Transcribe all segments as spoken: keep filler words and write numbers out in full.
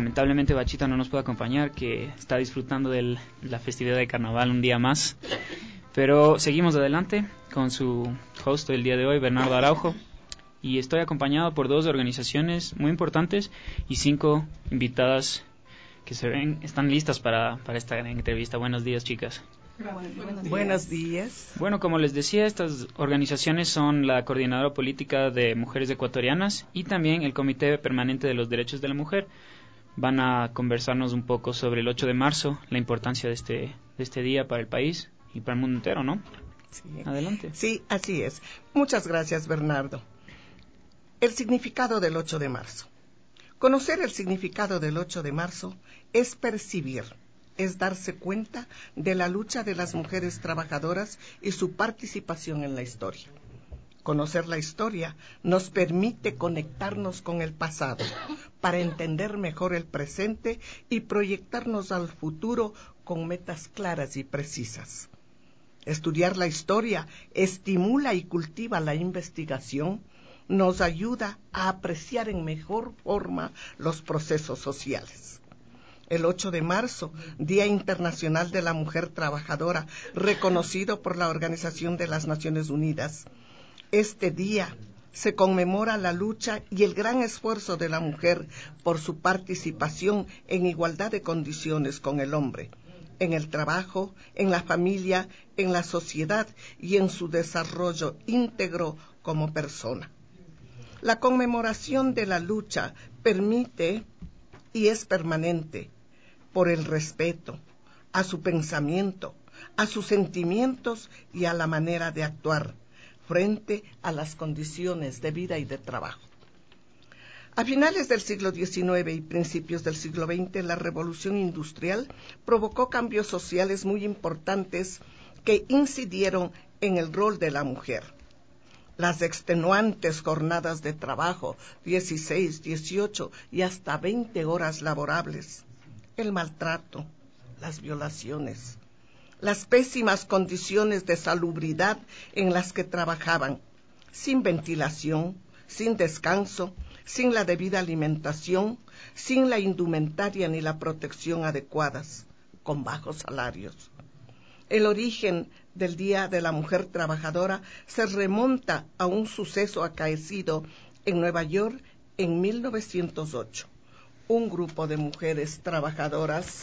lamentablemente Bachita no nos puede acompañar, que está disfrutando de la festividad de carnaval un día más. Pero seguimos adelante con su host del día de hoy, Bernardo Araujo. Y estoy acompañado por dos organizaciones muy importantes y cinco invitadas que se ven, están listas para, para esta gran entrevista. Buenos días, chicas. Buenos días. Buenos días. Bueno, como les decía, estas organizaciones son la Coordinadora Política de Mujeres Ecuatorianas y también el Comité Permanente de los Derechos de la Mujer. Van a conversarnos un poco sobre el ocho de marzo, la importancia de este, de este día para el país y para el mundo entero, ¿no? Sí. Adelante. Sí, así es. Muchas gracias, Bernardo. El significado del ocho de marzo. Conocer el significado del ocho de marzo es percibir, es darse cuenta de la lucha de las mujeres trabajadoras y su participación en la historia. Conocer la historia nos permite conectarnos con el pasado para entender mejor el presente y proyectarnos al futuro con metas claras y precisas. Estudiar la historia estimula y cultiva la investigación, nos ayuda a apreciar en mejor forma los procesos sociales. El ocho de marzo, Día Internacional de la Mujer Trabajadora, reconocido por la Organización de las Naciones Unidas. Este día se conmemora la lucha y el gran esfuerzo de la mujer por su participación en igualdad de condiciones con el hombre, en el trabajo, en la familia, en la sociedad y en su desarrollo íntegro como persona. La conmemoración de la lucha permite y es permanente por el respeto a su pensamiento, a sus sentimientos y a la manera de actuar frente a las condiciones de vida y de trabajo. A finales del siglo diecinueve y principios del siglo veinte, la revolución industrial provocó cambios sociales muy importantes que incidieron en el rol de la mujer. Las extenuantes jornadas de trabajo, dieciséis, dieciocho y hasta veinte horas laborables, el maltrato, las violaciones, las pésimas condiciones de salubridad en las que trabajaban, sin ventilación, sin descanso, sin la debida alimentación, sin la indumentaria ni la protección adecuadas, con bajos salarios. El origen del Día de la Mujer Trabajadora se remonta a un suceso acaecido en Nueva York en mil novecientos ocho. Un grupo de mujeres trabajadoras,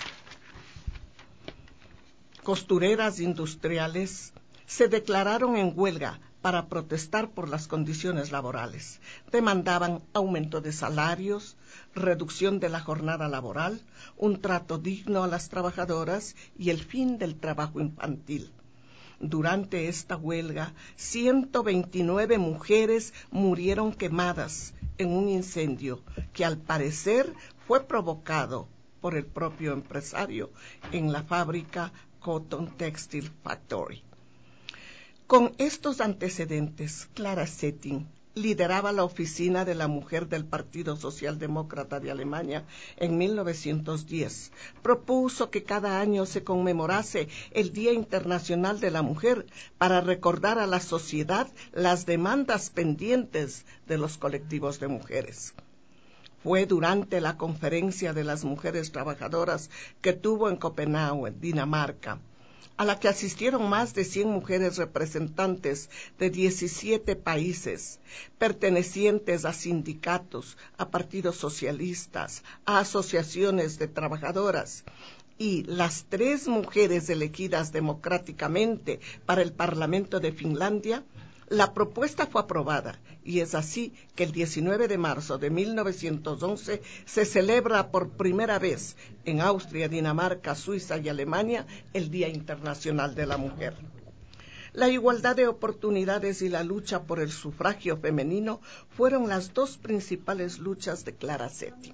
costureras industriales, se declararon en huelga para protestar por las condiciones laborales. Demandaban aumento de salarios, reducción de la jornada laboral, un trato digno a las trabajadoras y el fin del trabajo infantil. Durante esta huelga, ciento veintinueve mujeres murieron quemadas en un incendio que al parecer fue provocado por el propio empresario en la fábrica Cotton Textile Factory. Con estos antecedentes, Clara Zetkin lideraba la oficina de la mujer del Partido Socialdemócrata de Alemania en mil novecientos diez. Propuso que cada año se conmemorase el Día Internacional de la Mujer para recordar a la sociedad las demandas pendientes de los colectivos de mujeres. Fue durante la Conferencia de las Mujeres Trabajadoras que tuvo en Copenhague, Dinamarca, a la que asistieron más de cien mujeres representantes de diecisiete países, pertenecientes a sindicatos, a partidos socialistas, a asociaciones de trabajadoras, y las tres mujeres elegidas democráticamente para el Parlamento de Finlandia. La propuesta fue aprobada y es así que el diecinueve de marzo de mil novecientos once se celebra por primera vez en Austria, Dinamarca, Suiza y Alemania el Día Internacional de la Mujer. La igualdad de oportunidades y la lucha por el sufragio femenino fueron las dos principales luchas de Clara Zetkin,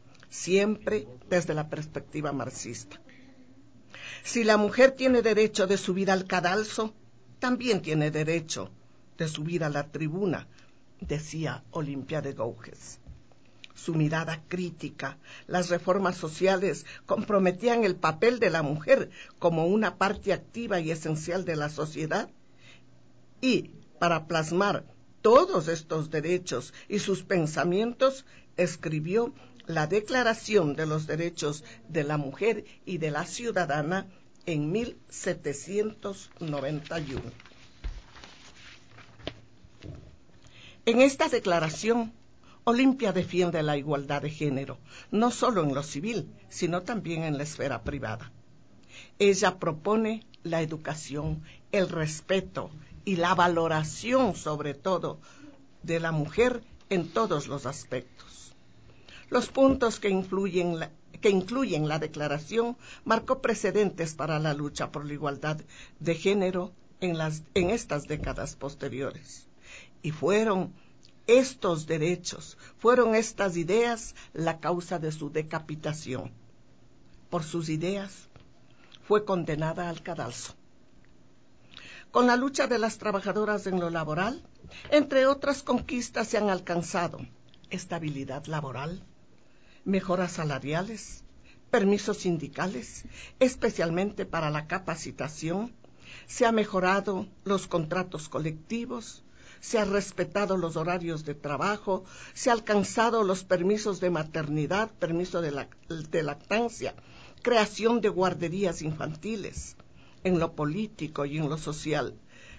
siempre desde la perspectiva marxista. Si la mujer tiene derecho de subir al cadalso, también tiene derecho de subir a la tribuna, decía Olimpia de Gouges. Su mirada crítica, las reformas sociales comprometían el papel de la mujer como una parte activa y esencial de la sociedad, y para plasmar todos estos derechos y sus pensamientos, escribió la Declaración de los Derechos de la Mujer y de la Ciudadana en mil setecientos noventa y uno. En esta declaración, Olimpia defiende la igualdad de género, no solo en lo civil, sino también en la esfera privada. Ella propone la educación, el respeto y la valoración, sobre todo, de la mujer en todos los aspectos. Los puntos que influyen la, que incluyen la declaración marcó precedentes para la lucha por la igualdad de género en, las, en estas décadas posteriores. Y fueron estos derechos, fueron estas ideas la causa de su decapitación. Por sus ideas fue condenada al cadalso. Con la lucha de las trabajadoras en lo laboral, entre otras conquistas se han alcanzado estabilidad laboral, mejoras salariales, permisos sindicales, especialmente para la capacitación, se han mejorado los contratos colectivos, se han respetado los horarios de trabajo, se han alcanzado los permisos de maternidad, permiso de, la, de lactancia, creación de guarderías infantiles. En lo político y en lo social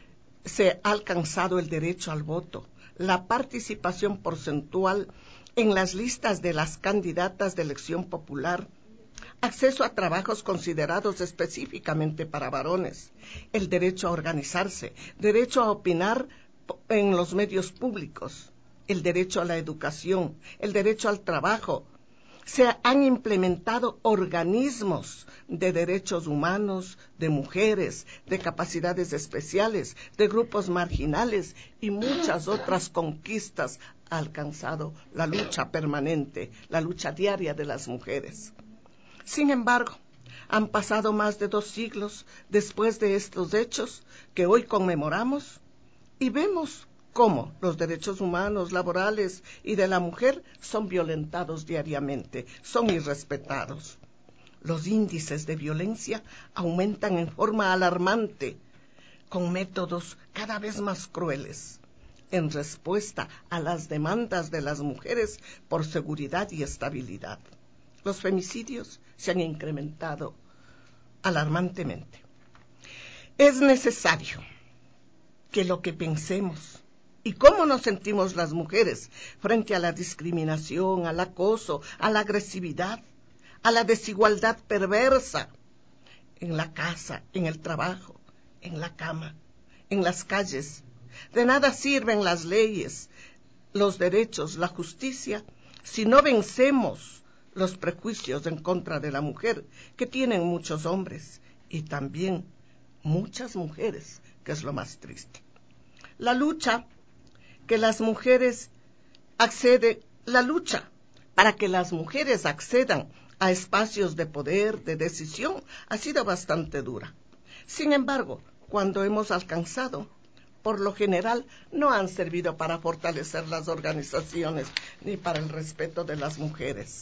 se ha alcanzado el derecho al voto, la participación porcentual en las listas de las candidatas de elección popular, acceso a trabajos considerados específicamente para varones, el derecho a organizarse, derecho a opinar en los medios públicos, el derecho a la educación, el derecho al trabajo. Se han implementado organismos de derechos humanos, de mujeres, de capacidades especiales, de grupos marginales y muchas otras conquistas ha alcanzado la lucha permanente, la lucha diaria de las mujeres. Sin embargo, han pasado más de dos siglos después de estos hechos que hoy conmemoramos y vemos cómo los derechos humanos, laborales y de la mujer son violentados diariamente, son irrespetados. Los índices de violencia aumentan en forma alarmante, con métodos cada vez más crueles, en respuesta a las demandas de las mujeres por seguridad y estabilidad. Los femicidios se han incrementado alarmantemente. Es necesario que lo que pensemos y cómo nos sentimos las mujeres frente a la discriminación, al acoso, a la agresividad, a la desigualdad perversa en la casa, en el trabajo, en la cama, en las calles. De nada sirven las leyes, los derechos, la justicia, si no vencemos los prejuicios en contra de la mujer que tienen muchos hombres y también muchas mujeres, que es lo más triste. La lucha que las mujeres acceden, la lucha para que las mujeres accedan a espacios de poder, de decisión, ha sido bastante dura. Sin embargo, cuando hemos alcanzado, por lo general, no han servido para fortalecer las organizaciones ni para el respeto de las mujeres,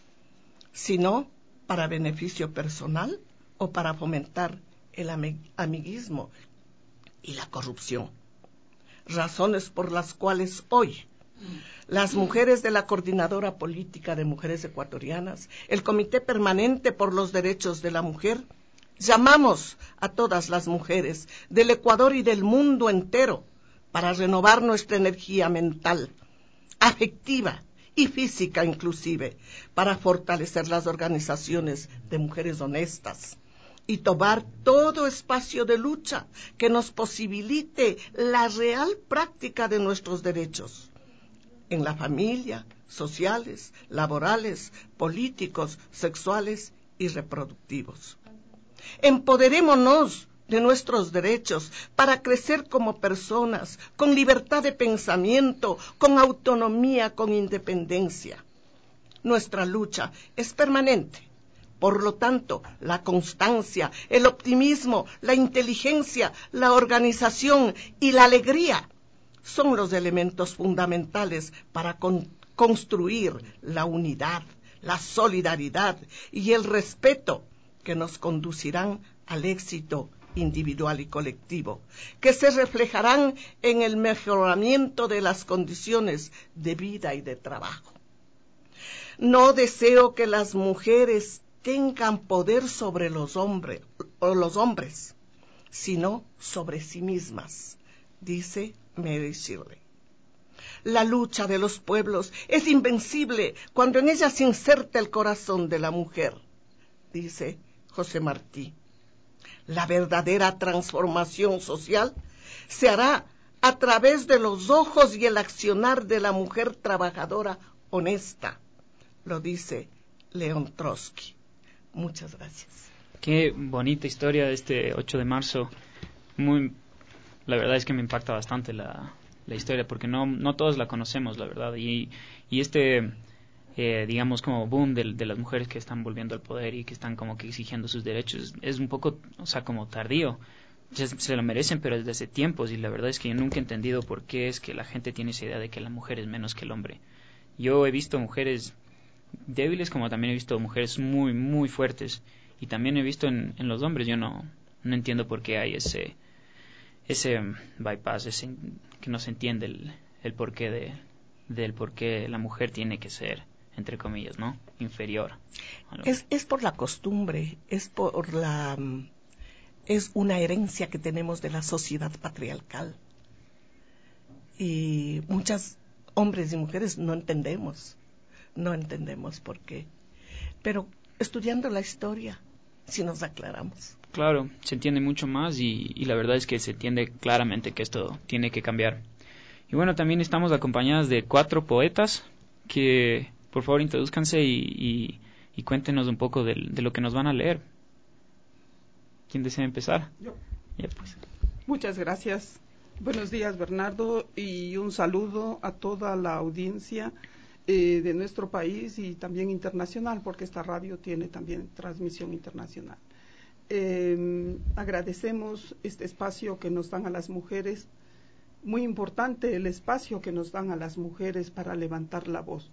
sino para beneficio personal o para fomentar el amiguismo y la corrupción. Razones por las cuales hoy las mujeres de la Coordinadora Política de Mujeres Ecuatorianas, el Comité Permanente por los Derechos de la Mujer, llamamos a todas las mujeres del Ecuador y del mundo entero para renovar nuestra energía mental, afectiva y física inclusive, para fortalecer las organizaciones de mujeres honestas y tomar todo espacio de lucha que nos posibilite la real práctica de nuestros derechos en la familia, sociales, laborales, políticos, sexuales y reproductivos. Empoderémonos de nuestros derechos para crecer como personas, con libertad de pensamiento, con autonomía, con independencia. Nuestra lucha es permanente. Por lo tanto, la constancia, el optimismo, la inteligencia, la organización y la alegría son los elementos fundamentales para con- construir la unidad, la solidaridad y el respeto que nos conducirán al éxito individual y colectivo, que se reflejarán en el mejoramiento de las condiciones de vida y de trabajo. No deseo que las mujeres tengan poder sobre los hombres, o los hombres, sino sobre sí mismas, dice Mary Shelley. La lucha de los pueblos es invencible cuando en ella se inserta el corazón de la mujer, dice José Martí. La verdadera transformación social se hará a través de los ojos y el accionar de la mujer trabajadora honesta, lo dice León Trotsky. Muchas gracias. Qué bonita historia de este ocho de marzo. Muy, la verdad es que me impacta bastante la, la historia, porque no, no todos la conocemos, la verdad. Y, y este, eh, digamos, como boom de, de las mujeres que están volviendo al poder y que están como que exigiendo sus derechos, es un poco, o sea, como tardío. Se, se lo merecen, pero desde hace tiempos. Y la verdad es que yo nunca he entendido por qué es que la gente tiene esa idea de que la mujer es menos que el hombre. Yo he visto mujeres débiles, como también he visto mujeres muy, muy fuertes. Y también he visto en, en los hombres. Yo no, no entiendo por qué hay ese ese bypass, ese que no se entiende el, el porqué de, del por qué la mujer tiene que ser, entre comillas, ¿no?, inferior. Es, es por la costumbre, es por la... es una herencia que tenemos de la sociedad patriarcal. Y muchos hombres y mujeres no entendemos, no entendemos por qué. Pero estudiando la historia, sí nos aclaramos. Claro, se entiende mucho más y, y la verdad es que se entiende claramente que esto tiene que cambiar. Y bueno, también estamos acompañadas de cuatro poetas que, por favor, introduzcanse y, y, y cuéntenos un poco de, de lo que nos van a leer. ¿Quién desea empezar? Yo. Ya, pues. Muchas gracias. Buenos días, Bernardo, y un saludo a toda la audiencia eh, de nuestro país y también internacional, porque esta radio tiene también transmisión internacional. Eh, agradecemos este espacio que nos dan a las mujeres, muy importante el espacio que nos dan a las mujeres para levantar la voz.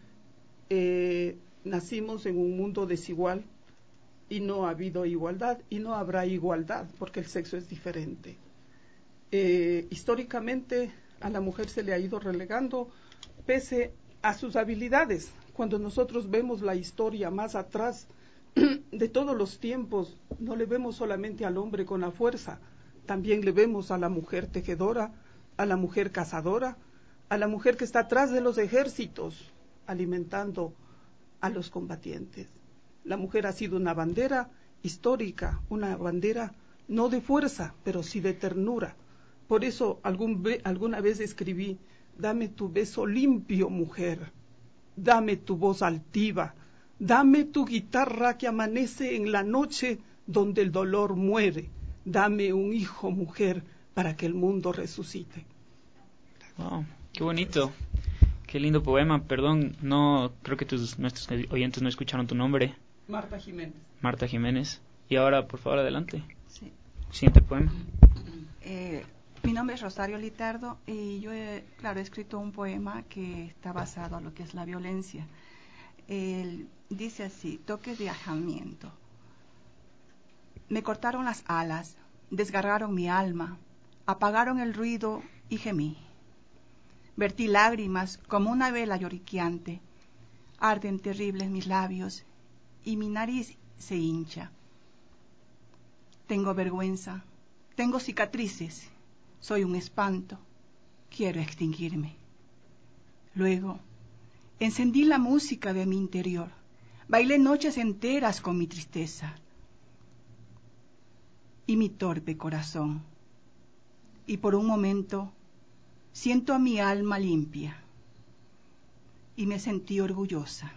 Eh, nacimos en un mundo desigual y no ha habido igualdad y no habrá igualdad porque el sexo es diferente. Eh, históricamente a la mujer se le ha ido relegando pese a sus habilidades. Cuando nosotros vemos la historia más atrás de todos los tiempos, no le vemos solamente al hombre con la fuerza, también le vemos a la mujer tejedora, a la mujer cazadora, a la mujer que está atrás de los ejércitos, alimentando a los combatientes. La mujer ha sido una bandera histórica, una bandera no de fuerza, pero sí de ternura. Por eso algún ve, alguna vez escribí: dame tu beso limpio, mujer, dame tu voz altiva, dame tu guitarra que amanece en la noche donde el dolor muere, dame un hijo, mujer, para que el mundo resucite. Wow, qué bonito, qué lindo poema. Perdón, no creo que tus nuestros oyentes no escucharon tu nombre. Marta Jiménez. Marta Jiménez. Y ahora, por favor, adelante. Sí. Siguiente poema. Eh, mi nombre es Rosario Litardo y yo, he, claro, he escrito un poema que está basado en lo que es la violencia. Él dice así: toque de ahajamiento. Me cortaron las alas, desgarraron mi alma, apagaron el ruido y gemí. Vertí lágrimas como una vela lloriqueante, arden terribles mis labios y mi nariz se hincha. Tengo vergüenza, tengo cicatrices, soy un espanto, quiero extinguirme. Luego, encendí la música de mi interior, bailé noches enteras con mi tristeza y mi torpe corazón. Y por un momento siento a mi alma limpia y me sentí orgullosa.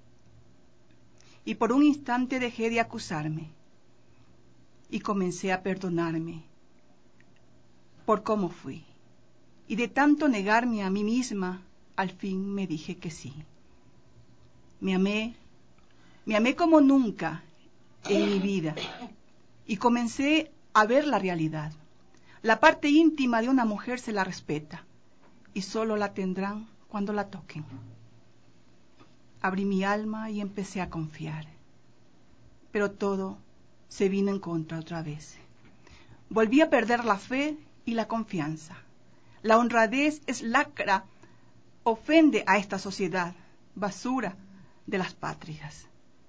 Y por un instante dejé de acusarme y comencé a perdonarme por cómo fui. Y de tanto negarme a mí misma, al fin me dije que sí. Me amé, me amé como nunca en mi vida y comencé a ver la realidad. La parte íntima de una mujer se la respeta y solo la tendrán cuando la toquen. Abrí mi alma y empecé a confiar, pero todo se vino en contra otra vez. Volví a perder la fe y la confianza. La honradez es lacra, ofende a esta sociedad, basura, de las patrias.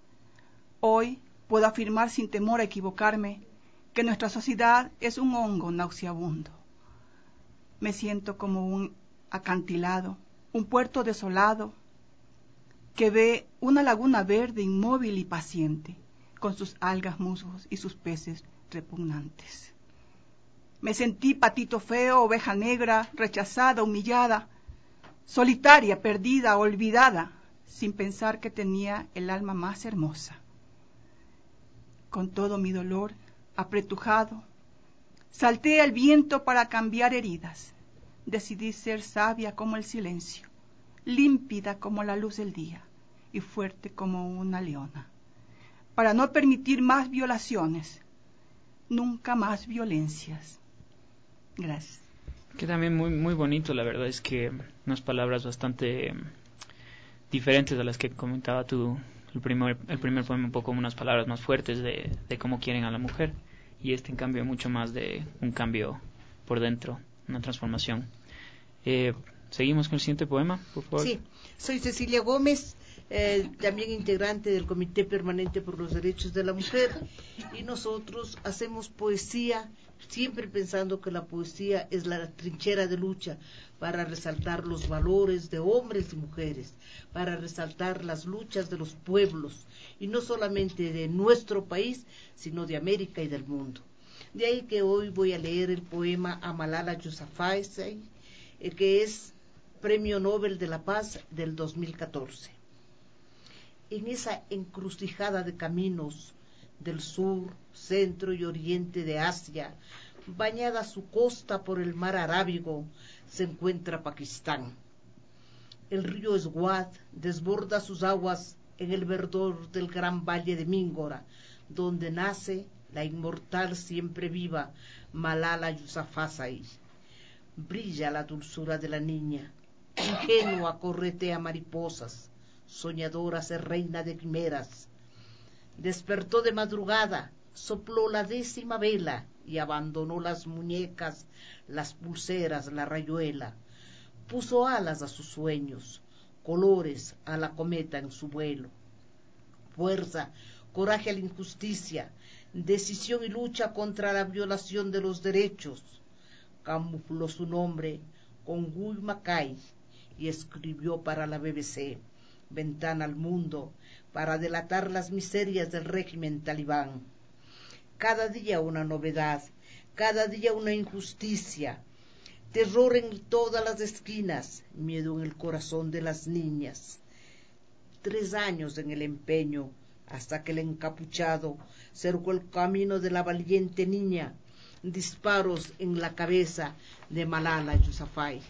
Hoy puedo afirmar sin temor a equivocarme que nuestra sociedad es un hongo nauseabundo. Me siento como un acantilado, un puerto desolado, que ve una laguna verde inmóvil y paciente, con sus algas, musgos y sus peces repugnantes. Me sentí patito feo, oveja negra, rechazada, humillada, solitaria, perdida, olvidada, sin pensar que tenía el alma más hermosa. Con todo mi dolor, apretujado, salté al viento para cambiar heridas. Decidí ser sabia como el silencio, límpida como la luz del día y fuerte como una leona, para no permitir más violaciones, nunca más violencias. Gracias. Que también muy muy bonito, la verdad es que unas palabras bastante eh, diferentes a las que comentaba tú. El primer, el primer poema un poco unas palabras más fuertes de, de cómo quieren a la mujer, y este en cambio mucho más de un cambio por dentro, una transformación. Eh, Seguimos con el siguiente poema, por favor. Sí, soy Cecilia Gómez, eh, también integrante del Comité Permanente por los Derechos de la Mujer, y nosotros hacemos poesía siempre pensando que la poesía es la trinchera de lucha para resaltar los valores de hombres y mujeres, para resaltar las luchas de los pueblos, y no solamente de nuestro país, sino de América y del mundo. De ahí que hoy voy a leer el poema a Malala Yousafzai, eh, que es Premio Nobel de la Paz del dos mil catorce. En esa encrucijada de caminos del sur, centro y oriente de Asia, bañada su costa por el mar Arábigo, se encuentra Pakistán. El río Swat desborda sus aguas en el verdor del gran valle de Mingora, donde nace la inmortal siempre viva Malala Yousafzai. Brilla la dulzura de la niña, ingenua corretea mariposas, soñadora es reina de quimeras. Despertó de madrugada, sopló la décima vela y abandonó las muñecas, las pulseras, la rayuela. Puso alas a sus sueños, colores a la cometa en su vuelo. Fuerza, coraje a la injusticia, decisión y lucha contra la violación de los derechos. Camufló su nombre con Guy Mackay y escribió para la B B C, Ventana al Mundo, para delatar las miserias del régimen talibán. Cada día una novedad, cada día una injusticia, terror en todas las esquinas, miedo en el corazón de las niñas. Tres años en el empeño, hasta que el encapuchado cercó el camino de la valiente niña, disparos en la cabeza de Malala Yousafzai.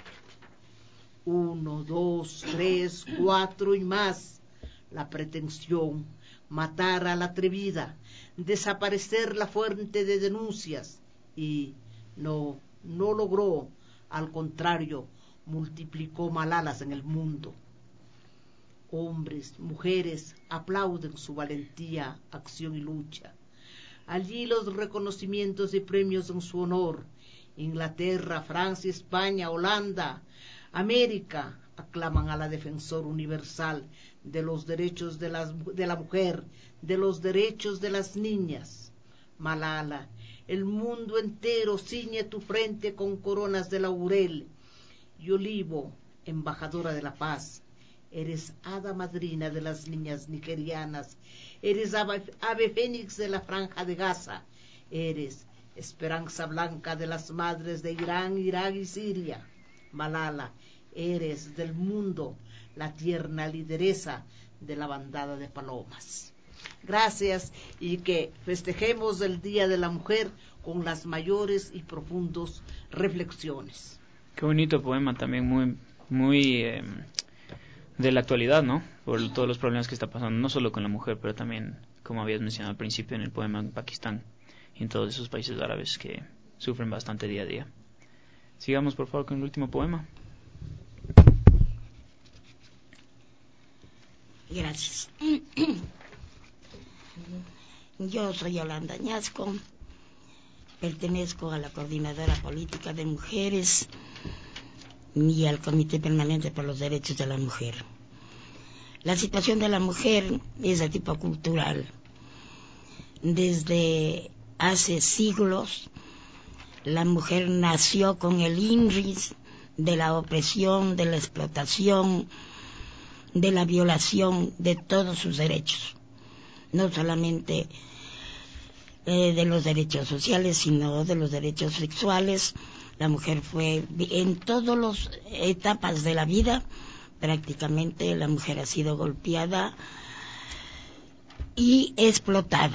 Uno, dos, tres, cuatro y más. La pretensión, matar a la atrevida, desaparecer la fuente de denuncias, y no, no logró, al contrario, multiplicó Malalas en el mundo. Hombres, mujeres aplauden su valentía, acción y lucha. Allí los reconocimientos y premios en su honor. Inglaterra, Francia, España, Holanda, América aclaman a la defensora universal de los derechos de, las, de la mujer, de los derechos de las niñas. Malala, el mundo entero ciñe tu frente con coronas de laurel y olivo, embajadora de la paz. Eres hada madrina de las niñas nigerianas, eres ave, ave fénix de la franja de Gaza, eres esperanza blanca de las madres de Irán, Irak y Siria. Malala, eres del mundo la tierna lideresa de la bandada de palomas. Gracias, y que festejemos el Día de la Mujer con las mayores y profundas reflexiones. Qué bonito poema, también muy muy eh, de la actualidad, ¿no? Por todos los problemas que está pasando, no solo con la mujer, pero también, como habías mencionado al principio, en el poema, en Pakistán y en todos esos países árabes que sufren bastante día a día. Sigamos, por favor, con el último poema. Gracias. Yo soy Yolanda Añasco, pertenezco a la Coordinadora Política de Mujeres y al Comité Permanente por los Derechos de la Mujer. La situación de la mujer es de tipo cultural. Desde hace siglos, la mujer nació con el INRIS de la opresión, de la explotación, de la violación de todos sus derechos. No solamente eh, de los derechos sociales, sino de los derechos sexuales. La mujer fue, en todas las etapas de la vida, prácticamente la mujer ha sido golpeada y explotada.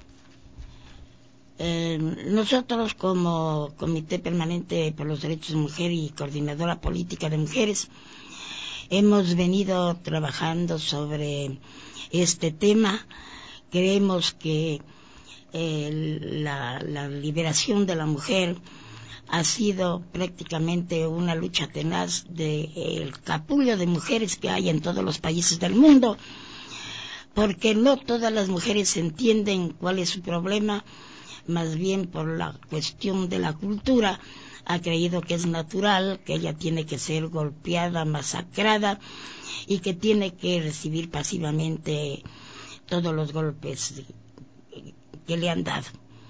Eh, nosotros como Comité Permanente por los Derechos de Mujer y Coordinadora Política de Mujeres hemos venido trabajando sobre este tema. Creemos que eh, la, la liberación de la mujer ha sido prácticamente una lucha tenaz del de, capullo de mujeres que hay en todos los países del mundo, porque no todas las mujeres entienden cuál es su problema. Más bien por la cuestión de la cultura, ha creído que es natural, que ella tiene que ser golpeada, masacrada y que tiene que recibir pasivamente todos los golpes que le han dado.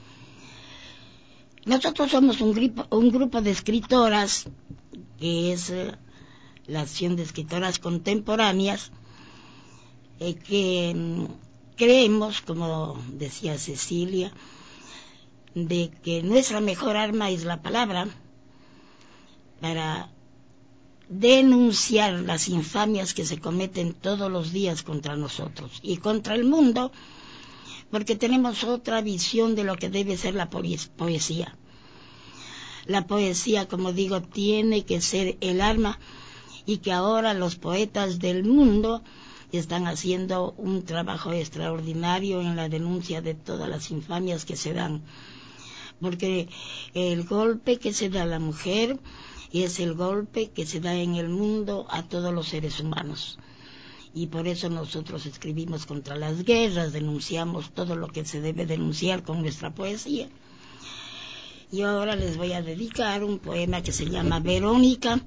Nosotros somos un grupo, un grupo de escritoras, que es eh, la Acción de Escritoras Contemporáneas, eh, que mm, creemos, como decía Cecilia, de que nuestra mejor arma es la palabra para denunciar las infamias que se cometen todos los días contra nosotros y contra el mundo, porque tenemos otra visión de lo que debe ser la poesía. La poesía, como digo, tiene que ser el arma, y que ahora los poetas del mundo están haciendo un trabajo extraordinario en la denuncia de todas las infamias que se dan. Porque el golpe que se da a la mujer es el golpe que se da en el mundo a todos los seres humanos. Y por eso nosotros escribimos contra las guerras, denunciamos todo lo que se debe denunciar con nuestra poesía. Y ahora les voy a dedicar un poema que se llama Verónica,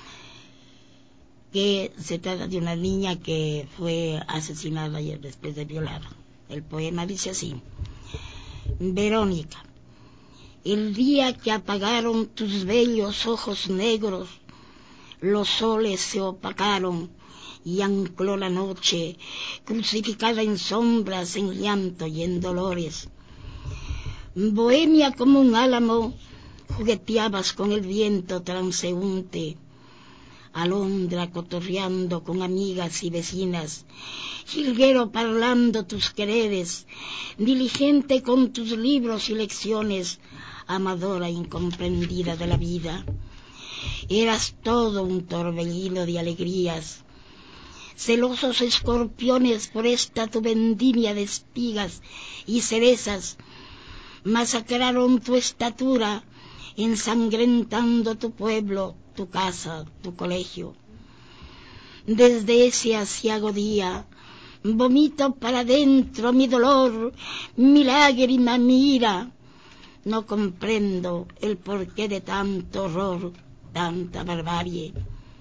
que se trata de una niña que fue asesinada y después de violada. El poema dice así: Verónica. El día que apagaron tus bellos ojos negros, los soles se opacaron y ancló la noche, crucificada en sombras, en llanto y en dolores. Bohemia como un álamo, jugueteabas con el viento transeúnte, alondra cotorreando con amigas y vecinas, jilguero parlando tus quereres, diligente con tus libros y lecciones, amadora incomprendida de la vida. Eras todo un torbellino de alegrías, celosos escorpiones por esta tu vendimia de espigas y cerezas, masacraron tu estatura, ensangrentando tu pueblo, tu casa, tu colegio. Desde ese aciago día, vomito para dentro mi dolor, mi lágrima, mi ira. No comprendo el porqué de tanto horror, tanta barbarie.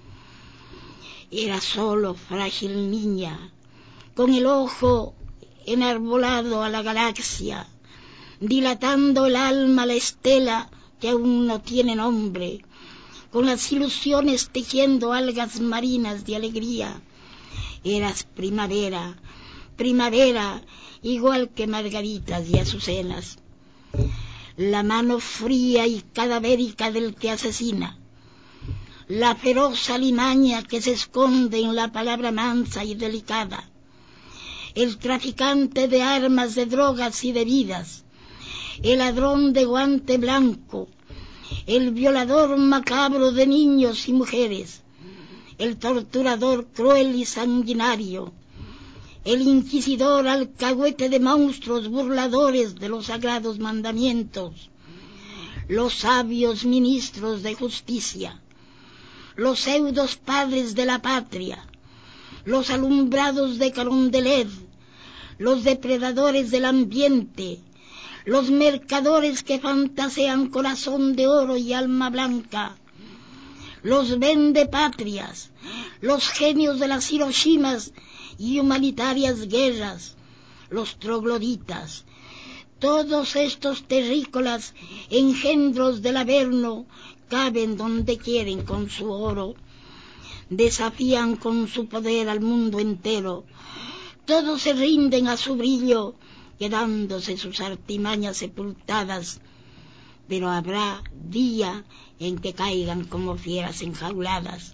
Era solo frágil niña, con el ojo enarbolado a la galaxia, dilatando el alma a la estela que aún no tiene nombre, con las ilusiones tejiendo algas marinas de alegría. Eras primavera, primavera, igual que margaritas y azucenas. La mano fría y cadavérica del que asesina, la feroz alimaña que se esconde en la palabra mansa y delicada, el traficante de armas, de drogas y de vidas, el ladrón de guante blanco, el violador macabro de niños y mujeres, el torturador cruel y sanguinario, el inquisidor alcahuete de monstruos burladores de los sagrados mandamientos, los sabios ministros de justicia, los pseudos padres de la patria, los alumbrados de Carondelet, los depredadores del ambiente, los mercadores que fantasean corazón de oro y alma blanca, los vendepatrias, los genios de las Hiroshimas y humanitarias guerras, los trogloditas, todos estos terrícolas engendros del Averno caben donde quieren con su oro, desafían con su poder al mundo entero, todos se rinden a su brillo, quedándose sus artimañas sepultadas, pero habrá día en que caigan como fieras enjauladas.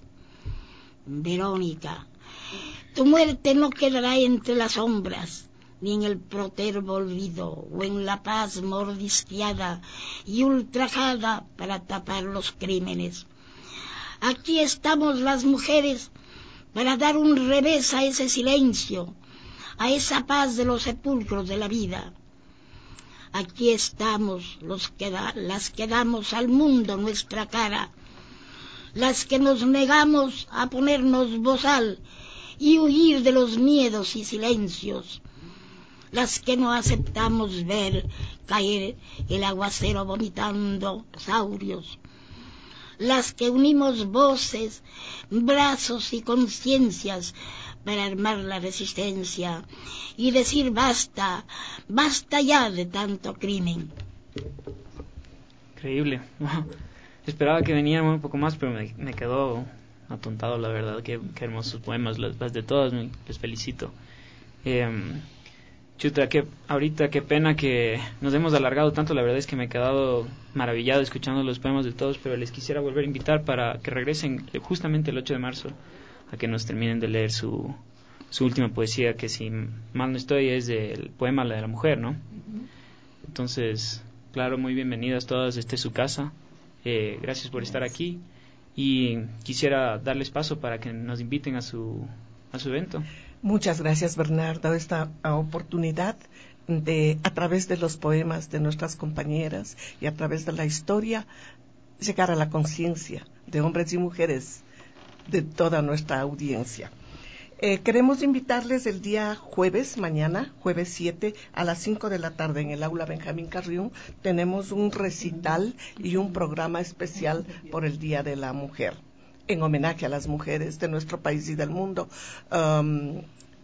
Verónica, tu muerte no quedará entre las sombras, ni en el protervo olvido, o en la paz mordisqueada y ultrajada para tapar los crímenes. Aquí estamos las mujeres para dar un revés a ese silencio, a esa paz de los sepulcros de la vida. Aquí estamos los que da, las que damos al mundo nuestra cara, las que nos negamos a ponernos bozal y huir de los miedos y silencios, las que no aceptamos ver caer el aguacero vomitando saurios, las que unimos voces, brazos y conciencias para armar la resistencia y decir basta, basta ya de tanto crimen. Increíble. Esperaba que venían un poco más, pero me, me quedó atontado, la verdad. Qué, qué hermosos poemas, las, las de todas, me, les felicito. Eh, chuta, que ahorita qué pena que nos hemos alargado tanto, la verdad es que me he quedado maravillado escuchando los poemas de todos, pero les quisiera volver a invitar para que regresen justamente el ocho de marzo a que nos terminen de leer su, su última poesía, que si mal no estoy es del poema La de la Mujer, ¿no? Uh-huh. Entonces, claro, muy bienvenidas todas, esta es su casa, eh, gracias por estar aquí y quisiera darles paso para que nos inviten a su, a su evento. Muchas gracias, Bernardo, esta oportunidad de, a través de los poemas de nuestras compañeras y a través de la historia, llegar a la conciencia de hombres y mujeres de toda nuestra audiencia. Eh, queremos invitarles el día jueves, mañana, jueves siete, a las cinco de la tarde en el aula Benjamín Carrión. Tenemos un recital y un programa especial por el Día de la Mujer, en homenaje a las mujeres de nuestro país y del mundo. Um,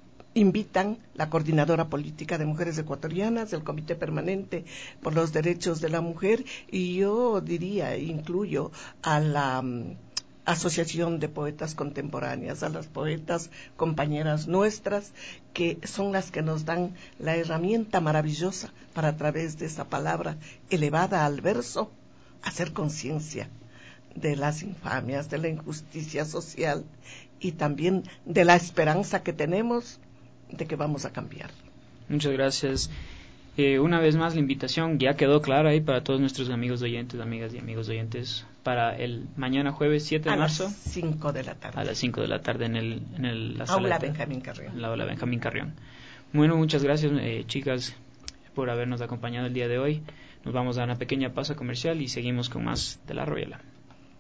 invitan la Coordinadora Política de Mujeres Ecuatorianas, el Comité Permanente por los Derechos de la Mujer, y yo diría, incluyo a la um, Asociación de Poetas Contemporáneas, a las poetas compañeras nuestras, que son las que nos dan la herramienta maravillosa para, a través de esa palabra elevada al verso, hacer conciencia de las infamias, de la injusticia social y también de la esperanza que tenemos de que vamos a cambiar. Muchas gracias. Eh, una vez más la invitación ya quedó clara ahí para todos nuestros amigos oyentes, amigas y amigos oyentes, para el mañana jueves siete de marzo. A las cinco de la tarde. A las cinco de la tarde en el, en el la aula sala, Benjamín Carrión. En la aula Benjamín Carrión. Bueno, muchas gracias, eh, chicas, por habernos acompañado el día de hoy. Nos vamos a una pequeña pausa comercial y seguimos con más de La Royala.